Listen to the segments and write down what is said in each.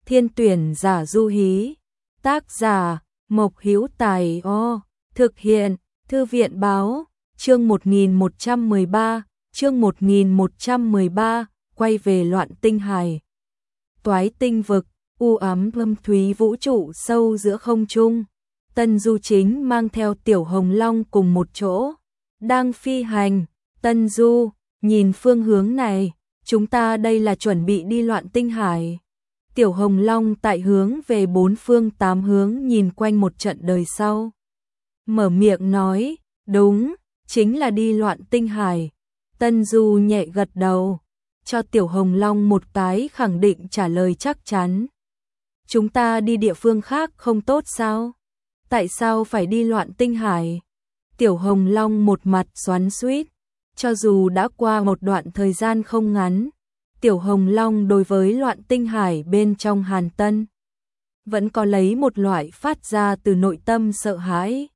Thiên tuyển giả du hí. Tác giả Mộc Hữu Tài. Thực hiện Thư viện báo. Chương 1113, quay về Loạn Tinh Hải. Toái tinh vực, u ám thâm thúy vũ trụ sâu giữa không trung. Tân Du chính mang theo Tiểu Hồng Long cùng một chỗ, đang phi hành. Tân Du, nhìn phương hướng này, chúng ta đây là chuẩn bị đi Loạn Tinh Hải. Tiểu Hồng Long tại hướng về bốn phương tám hướng nhìn quanh một trận đời sau. Mở miệng nói, đúng, chính là đi Loạn Tinh Hải. Tân Du nhẹ gật đầu, cho Tiểu Hồng Long một cái khẳng định trả lời chắc chắn. Chúng ta đi địa phương khác không tốt sao? Tại sao phải đi Loạn Tinh Hải? Tiểu Hồng Long một mặt xoắn xuýt, cho dù đã qua một đoạn thời gian không ngắn, Tiểu Hồng Long đối với Loạn Tinh Hải bên trong Hàn Tân vẫn có lấy một loại phát ra từ nội tâm sợ hãi.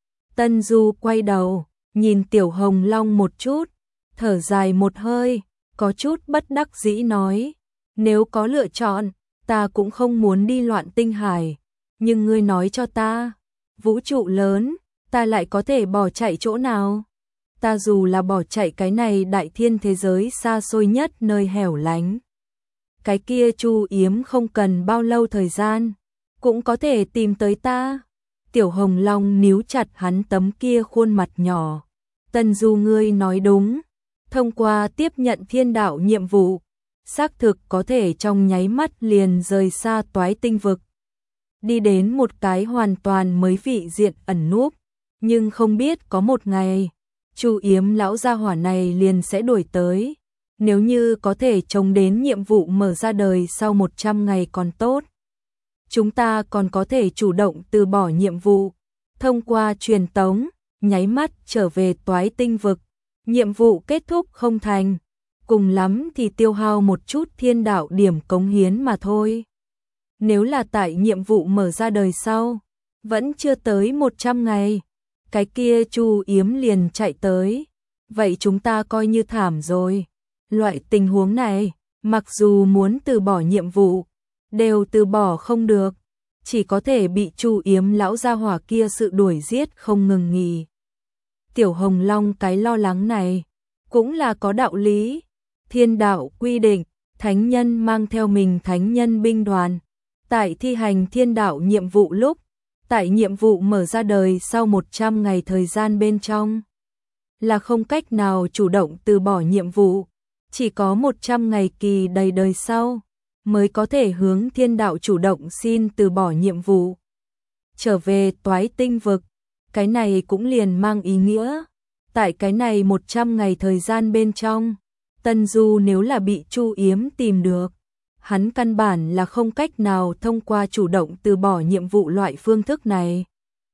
Tân Du quay đầu, nhìn Tiểu Hồng Long một chút, thở dài một hơi, có chút bất đắc dĩ nói, nếu có lựa chọn, ta cũng không muốn đi Loạn Tinh Hải, nhưng ngươi nói cho ta, vũ trụ lớn, ta lại có thể bỏ chạy chỗ nào? Ta dù là bỏ chạy cái này đại thiên thế giới xa xôi nhất nơi hẻo lánh, cái kia Chu Yếm không cần bao lâu thời gian, cũng có thể tìm tới ta. Tiểu Hồng Long níu chặt hắn tấm kia khuôn mặt nhỏ. Tân Du, ngươi nói đúng, thông qua tiếp nhận thiên đạo nhiệm vụ, xác thực có thể trong nháy mắt liền rời xa toái tinh vực, đi đến một cái hoàn toàn mới vị diện ẩn núp, nhưng không biết có một ngày, Chu Yếm lão gia hỏa này liền sẽ đuổi tới. Nếu như có thể chống đến nhiệm vụ mở ra đời sau 100 ngày còn tốt. Chúng ta còn có thể chủ động từ bỏ nhiệm vụ, thông qua truyền tống, nháy mắt trở về toái tinh vực. Nhiệm vụ kết thúc không thành, cùng lắm thì tiêu hao một chút thiên đạo điểm cống hiến mà thôi. Nếu là tại nhiệm vụ mở ra đời sau, vẫn chưa tới 100 ngày, cái kia Chu Yếm liền chạy tới, vậy chúng ta coi như thảm rồi. Loại tình huống này, mặc dù muốn từ bỏ nhiệm vụ, đều từ bỏ không được, chỉ có thể bị Chu Yếm lão gia hỏa kia sự đuổi giết không ngừng nghỉ. Tiểu Hồng Long cái lo lắng này, cũng là có đạo lý. Thiên đạo quy định, thánh nhân mang theo mình thánh nhân binh đoàn, tại thi hành thiên đạo nhiệm vụ lúc, tại nhiệm vụ mở ra đời sau 100 ngày thời gian bên trong, là không cách nào chủ động từ bỏ nhiệm vụ, chỉ có 100 ngày kỳ đầy đời sau, mới có thể hướng thiên đạo chủ động xin từ bỏ nhiệm vụ. Trở về toái tinh vực, cái này cũng liền mang ý nghĩa, tại cái này 100 ngày thời gian bên trong, Tân Du nếu là bị Chu Yếm tìm được, hắn căn bản là không cách nào thông qua chủ động từ bỏ nhiệm vụ loại phương thức này.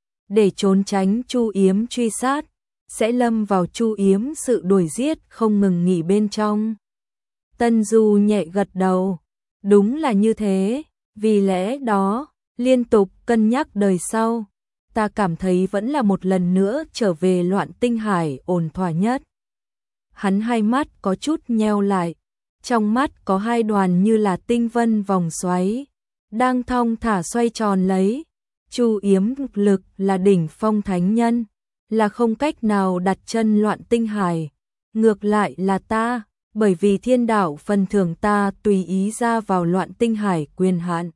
Để trốn tránh Chu Yếm truy sát, sẽ lâm vào Chu Yếm sự đuổi giết không ngừng nghỉ bên trong. Tân Du nhẹ gật đầu, đúng là như thế, vì lẽ đó, liên tục cân nhắc đời sau, ta cảm thấy vẫn là một lần nữa trở về Loạn Tinh Hải ổn thỏa nhất. Hắn hai mắt có chút nheo lại, trong mắt có hai đoàn như là tinh vân vòng xoáy, đang thong thả xoay tròn lấy. Chu Yếm lực là đỉnh phong thánh nhân, là không cách nào đặt chân Loạn Tinh Hải. Ngược lại là ta, bởi vì thiên đạo phần thưởng ta tùy ý ra vào Loạn Tinh Hải quyền hạn.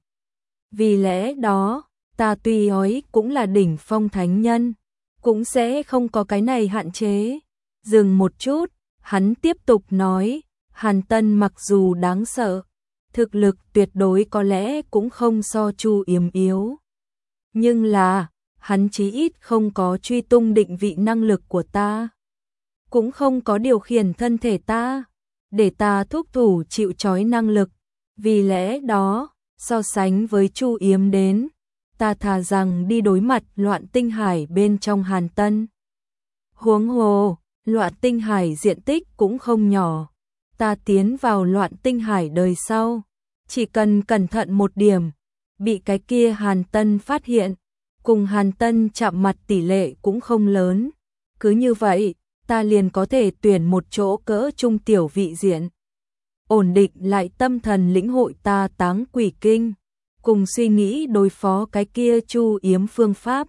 Vì lẽ đó, ta tuy ói cũng là đỉnh phong thánh nhân, cũng sẽ không có cái này hạn chế. Dừng một chút, hắn tiếp tục nói, Hàn Tân mặc dù đáng sợ, thực lực tuyệt đối có lẽ cũng không so Chu Yếm yếu. Nhưng là, hắn chí ít không có truy tung định vị năng lực của ta, cũng không có điều khiển thân thể ta, để ta thúc thủ chịu trói năng lực. Vì lẽ đó, so sánh với Chu Yếm đến, ta thà rằng đi đối mặt Loạn Tinh Hải bên trong Hàn Tân. Huống hồ, Loạn Tinh Hải diện tích cũng không nhỏ, ta tiến vào Loạn Tinh Hải đời sau, chỉ cần cẩn thận một điểm, bị cái kia Hàn Tân phát hiện, cùng Hàn Tân chạm mặt tỷ lệ cũng không lớn. Cứ như vậy, ta liền có thể tuyển một chỗ cỡ trung tiểu vị diện, ổn định lại tâm thần lĩnh hội ta Táng Quỷ Kinh, cùng suy nghĩ đối phó cái kia Chu Yếm phương pháp.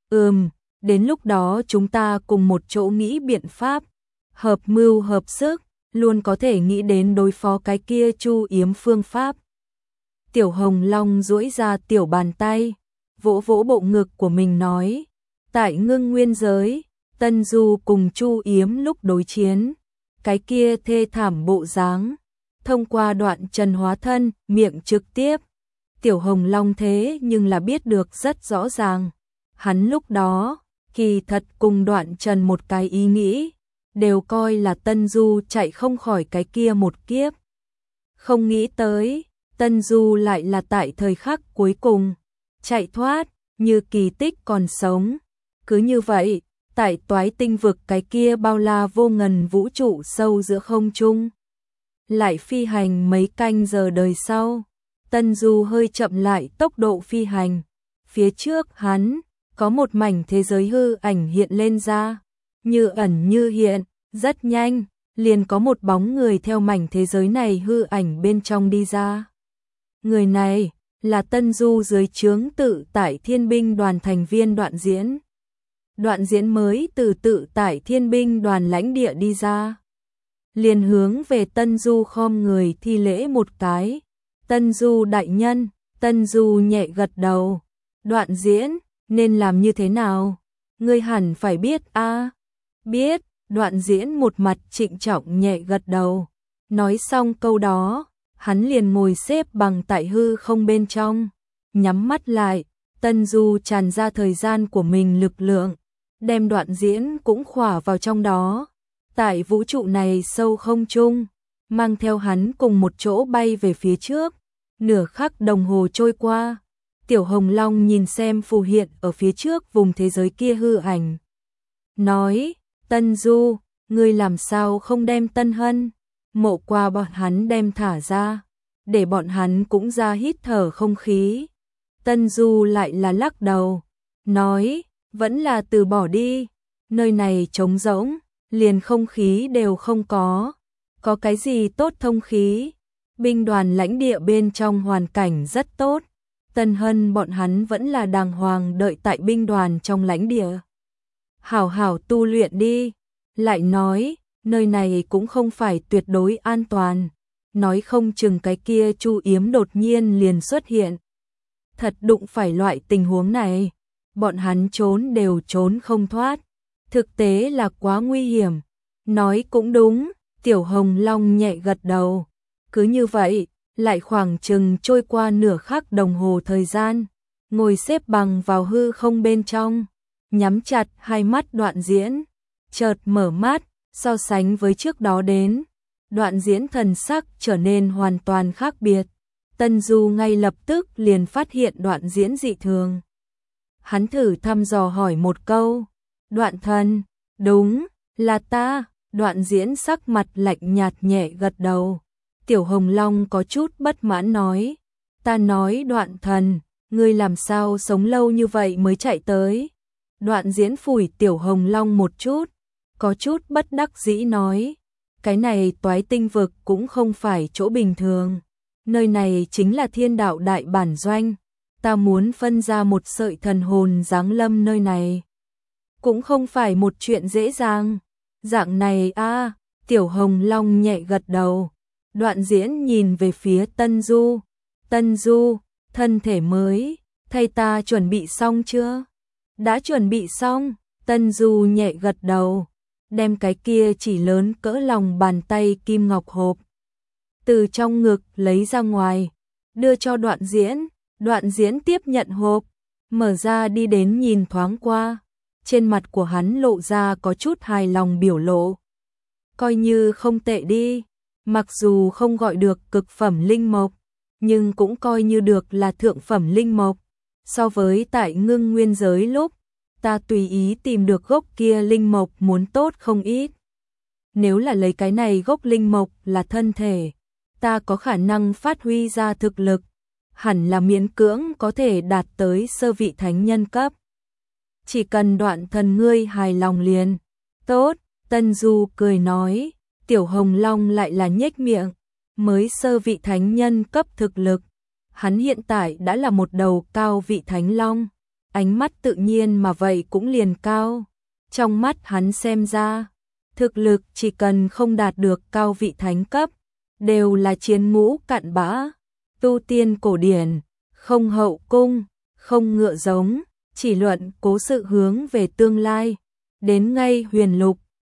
Đến lúc đó chúng ta cùng một chỗ nghĩ biện pháp, hợp mưu hợp sức, luôn có thể nghĩ đến đối phó cái kia Chu Yếm phương pháp. Tiểu Hồng Long duỗi ra tiểu bàn tay, vỗ vỗ bộ ngực của mình nói, tại Ngưng Nguyên giới, Tân Du cùng Chu Yếm lúc đối chiến, cái kia thê thảm bộ dáng, thông qua Đoạn Trần hóa thân, miệng trực tiếp. Tiểu Hồng Long thế nhưng là biết được rất rõ ràng, hắn lúc đó, kỳ thật cùng Đoạn Trần một cái ý nghĩ, đều coi là Tân Du chạy không khỏi cái kia một kiếp. Không nghĩ tới, Tân Du lại là tại thời khắc cuối cùng, chạy thoát, như kỳ tích còn sống. Cứ như vậy, tại Toái Tinh vực cái kia bao la vô ngần vũ trụ sâu giữa không trung. Lại phi hành mấy canh giờ đời sau, Tân Du hơi chậm lại tốc độ phi hành. Phía trước hắn, có một mảnh thế giới hư ảnh hiện lên ra, như ẩn như hiện, rất nhanh, liền có một bóng người theo mảnh thế giới này hư ảnh bên trong đi ra. Người này, là Tân Du dưới trướng tự tại thiên binh đoàn thành viên Đoạn Diễn. Đoạn Diễn mới từ tự tại thiên binh đoàn lãnh địa đi ra. Liền hướng về Tân Du khom người thi lễ một cái. Tân Du đại nhân, Tân Du nhẹ gật đầu. Đoạn Diễn, nên làm như thế nào? Ngươi hẳn phải biết a. Biết, Đoạn Diễn một mặt trịnh trọng nhẹ gật đầu. Nói xong câu đó, hắn liền ngồi xếp bằng tại hư không bên trong, nhắm mắt lại, Tân Du tràn ra thời gian của mình lực lượng, đem Đoạn Diễn cũng khỏa vào trong đó. Tại vũ trụ này sâu không trung, mang theo hắn cùng một chỗ bay về phía trước. Nửa khắc đồng hồ trôi qua, Tiểu Hồng Long nhìn xem phù hiện ở phía trước vùng thế giới kia hư ảnh. Nói, Tân Du, ngươi làm sao không đem Tân Hân, Mộ Qua bọn hắn đem thả ra, để bọn hắn cũng ra hít thở không khí. Tân Du lại là lắc đầu, nói, vẫn là từ bỏ đi, nơi này trống rỗng, liền không khí đều không có cái gì tốt thông khí. Binh đoàn lãnh địa bên trong hoàn cảnh rất tốt, Tân Hân bọn hắn vẫn là đàng hoàng đợi tại binh đoàn trong lãnh địa. Hảo hảo tu luyện đi, lại nói, nơi này cũng không phải tuyệt đối an toàn, nói không chừng cái kia Chu Yếm đột nhiên liền xuất hiện. Thật đụng phải loại tình huống này, bọn hắn trốn đều trốn không thoát, thực tế là quá nguy hiểm. Nói cũng đúng, Tiểu Hồng Long nhẹ gật đầu. Cứ như vậy, lại khoảng chừng trôi qua nửa khắc đồng hồ thời gian, ngồi xếp bằng vào hư không bên trong, nhắm chặt hai mắt Đoạn Diễn, chợt mở mắt, so sánh với trước đó đến, Đoạn Diễn thần sắc trở nên hoàn toàn khác biệt. Tân Du ngay lập tức liền phát hiện Đoạn Diễn dị thường. Hắn thử thăm dò hỏi một câu, Đoạn thần, đúng, là ta. Đoạn Diễn sắc mặt lạnh nhạt nhẹ gật đầu. Tiểu Hồng Long có chút bất mãn nói, ta nói Đoạn thần, ngươi làm sao sống lâu như vậy mới chạy tới. Đoạn Diễn phủi Tiểu Hồng Long một chút, có chút bất đắc dĩ nói, cái này Toái Tinh vực cũng không phải chỗ bình thường, nơi này chính là Thiên Đạo đại bản doanh, ta muốn phân ra một sợi thần hồn giáng lâm nơi này, cũng không phải một chuyện dễ dàng. Dạng này a. Tiểu Hồng Long nhẹ gật đầu. Đoạn Diễn nhìn về phía Tân Du. Tân Du, thân thể mới, thay ta chuẩn bị xong chưa? Đã chuẩn bị xong. Tân Du nhẹ gật đầu, đem cái kia chỉ lớn cỡ lòng bàn tay kim ngọc hộp từ trong ngực lấy ra ngoài, đưa cho Đoạn Diễn. Đoạn Diễn tiếp nhận hộp, mở ra đi đến nhìn thoáng qua. Trên mặt của hắn lộ ra có chút hài lòng biểu lộ. Coi như không tệ đi, mặc dù không gọi được cực phẩm linh mộc, nhưng cũng coi như được là thượng phẩm linh mộc. So với tại Ngưng Nguyên giới lúc, ta tùy ý tìm được gốc kia linh mộc muốn tốt không ít. Nếu là lấy cái này gốc linh mộc là thân thể, ta có khả năng phát huy ra thực lực, hẳn là miễn cưỡng có thể đạt tới sơ vị thánh nhân cấp. Chỉ cần Đoạn thần ngươi hài lòng liền. Tốt, Tân Du cười nói. Tiểu Hồng Long lại là nhếch miệng, mới sơ vị thánh nhân cấp thực lực, hắn hiện tại đã là một đầu cao vị thánh long, ánh mắt tự nhiên mà vậy cũng liền cao. Trong mắt hắn xem ra, thực lực chỉ cần không đạt được cao vị thánh cấp, đều là chiến ngũ cặn bã, tu tiên cổ điển, không hậu cung, không ngựa giống, chỉ luận cố sự hướng về tương lai. Đến ngay huyền lục,